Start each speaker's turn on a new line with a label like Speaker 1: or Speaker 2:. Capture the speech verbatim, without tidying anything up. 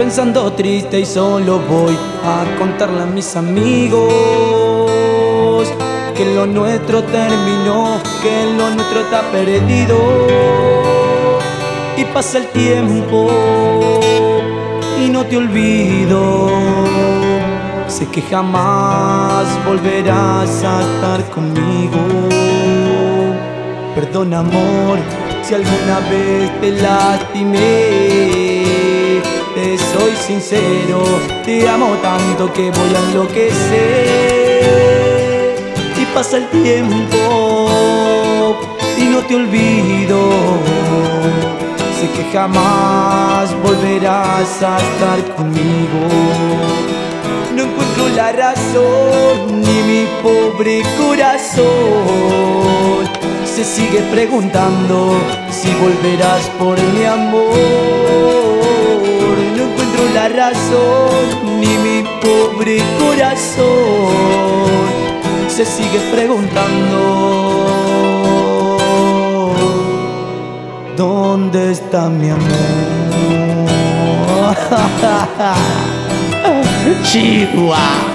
Speaker 1: pensando triste y solo voy a contarle a mis amigos que lo nuestro terminó, que lo nuestro está perdido. Y pasa el tiempo y no te olvido. Sé que jamás volverás a estar conmigo. Perdón, amor, si alguna vez te lastimé. Te soy sincero, te amo tanto que voy a enloquecer. Y pasa el tiempo y no te olvido. Sé que jamás volverás a estar conmigo. No encuentro la razón, ni mi pobre corazón se sigue preguntando si volverás por mi amor. No encuentro la razón, ni mi pobre corazón se sigue preguntando ¿dónde está mi amor? Chihuahua.